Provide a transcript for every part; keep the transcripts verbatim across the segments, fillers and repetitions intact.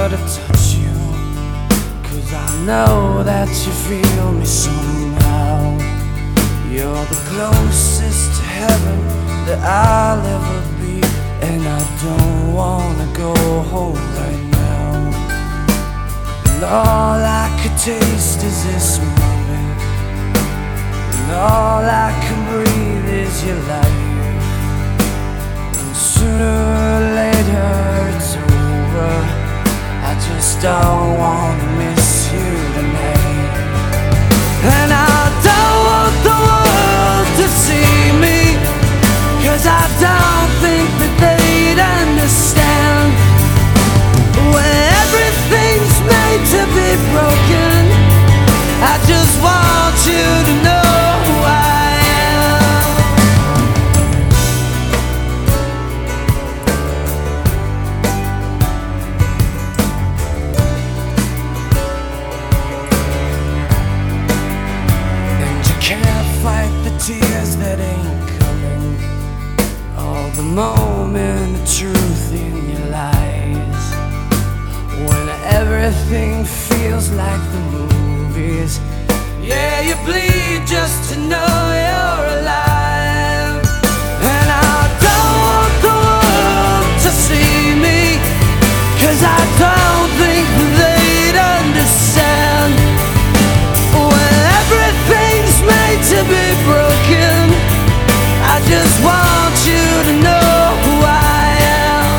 to touch you, 'cause I know that you feel me somehow. You're the closest to heaven that I'll ever be, and I don't wanna go home right now. And all I could taste is this moment, and all I can breathe is your life. And sooner or later it's over, I just don't wanna miss you tonight. And I don't want the world to see me, 'cause I don't think that they'd understand. When everything's made to be broken, I just want you to know who I am. And you can't fight the tears that ain't coming, all the moment of truth in your lies. When everything feels like the movies, yeah, you bleed just to know you're alive. And I don't want the world to see me, 'cause I don't think they'd understand. When everything's made to be broken, I just want you to know who I am.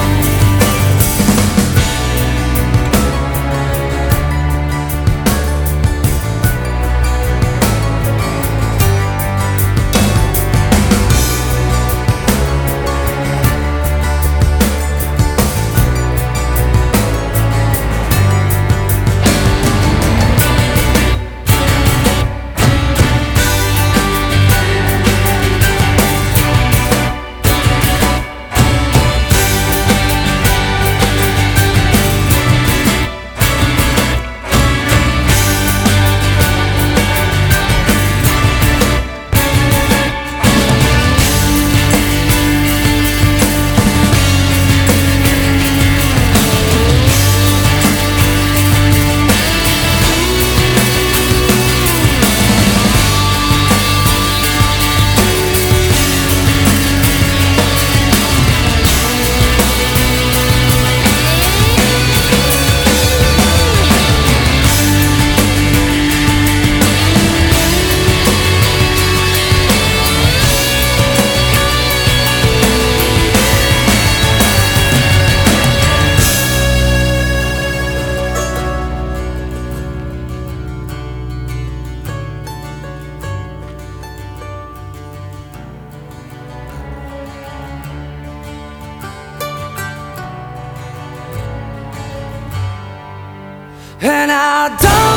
And I don't